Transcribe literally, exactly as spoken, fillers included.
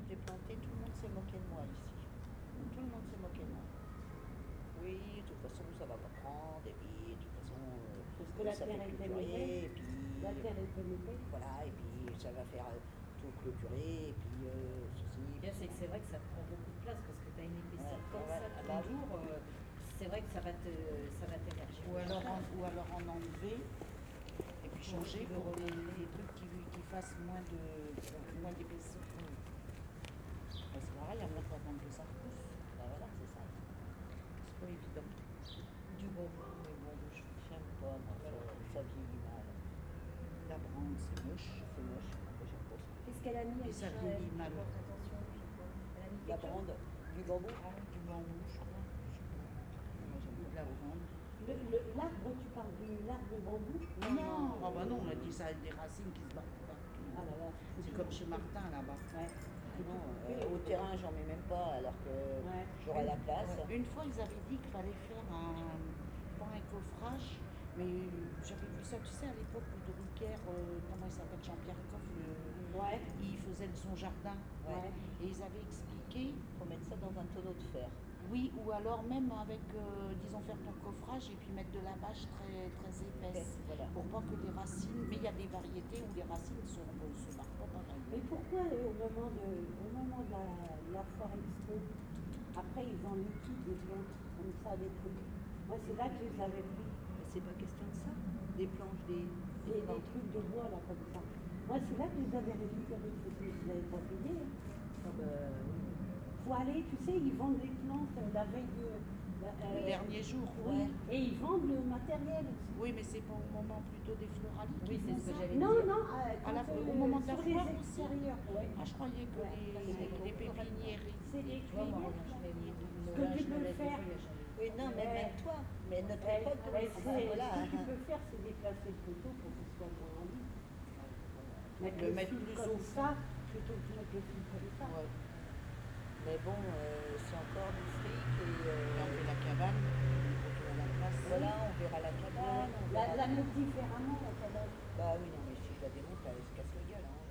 que j'ai planté, tout le monde s'est moqué de moi ici. Tout le monde s'est moqué de moi. Oui, de toute façon, ça va pas prendre, et puis, de toute façon, euh, Parce que la ça terre fait était clôturer, mauvaise. et puis, La terre était mauvaise. voilà, et puis ça va faire euh, tout clôturer, et puis euh, ceci. Bien, c'est que c'est vrai que ça prend beaucoup de place parce que tu as une épaisseur Ouais, comme ouais, ça ah tout bah le tour. euh, c'est vrai que ça va te, ça va t'émerger. Ou alors, en, ou alors en enlever et puis changer pour des, des trucs qui, qui fassent moins de moins d'épaisseur. Bah, c'est pareil, après faut attendre que ça repousse. Bah voilà, c'est ça. C'est pas évident. Du bonbon, mais bon, je J'aime pas, moi, ça, ça vieillit mal. La brande, c'est moche. C'est moche, moi j'aime pas ça. Qu'est-ce qu'elle a mis Et elle, ça Charles vieillit mal. Fais attention, je sais pas. Elle a mis La quelque chose brande, du bambou. Du bambou, je crois. Je sais pas. Moi j'aime Ou de la brande. Le- le- L'arbre, tu parles de l'arbre de bambou? Non, ah bah non, on a dit ça avec des racines qui se battent partout. Ah là là. C'est comme chez Martin là-bas. Ouais. Non, euh, au terrain, j'en mets même pas, alors que Ouais. j'aurais la place. Une fois, ils avaient dit qu'il fallait faire un, pas un coffrage, mais j'avais vu ça, tu sais, à l'époque où de Drucker, euh, comment il s'appelle, Jean-Pierre Coff, le- Ouais. il faisait de son jardin. Ouais. Et ils avaient expliqué, Faut mettre ça dans un tonneau de fer. oui, ou alors même avec, euh, disons, faire ton coffrage et puis mettre de la bâche très, très épaisse. Voilà. Pour pas que les racines, mais il y a des variétés où les racines ne se, se marquent pas pareil. Mais pourquoi euh, au moment de, au moment de la, la foire expo, après ils vendent les kits des plantes, comme ça, des trucs. Moi c'est là que je les avais pris. Mais c'est pas question de ça. Des planches, des, Des, des des plantes. trucs de bois là comme ça. Moi c'est là que je les avais récupérés, parce que je les avais pas payés. Hein. Ah bah, oui. Faut aller, tu sais, ils vendent les plantes euh, la veille de. la- euh, Le dernier jour, Oui, Ouais. et ils vendent le matériel aussi. Oui, mais c'est pas au moment plutôt des floraliers. Oui, qui c'est font ce que ça. j'allais Non, dire. non, euh, À la- quand, au euh, moment de la sur foire les aussi. extérieurs, ouais. Ah, je croyais que Ouais. les, les pépiniéries. C'est les Tu vois, moi, cueillettes, je là. mets mon Ce que moulage, tu je me peux lève des faire. fois, il y a jamais. Oui, non, mais Ouais. même toi. Mais notre Ouais, époque, ouais, ah, c'est- voilà. Ce que tu peux faire, c'est déplacer le poteau pour qu'il soit moins en ligne. Mettre Le le mettre fil plus comme au fond. ça, plutôt que de mettre le fil comme ça. Ouais. Mais bon, euh, c'est encore du fric et Et on euh, fait la cabane, les poteaux à la place. voilà, on verra la cabane. on La, verra- la mettre différemment, la cabane. Bah oui, non, mais si je la démonte, elle se casse la gueule. Hein.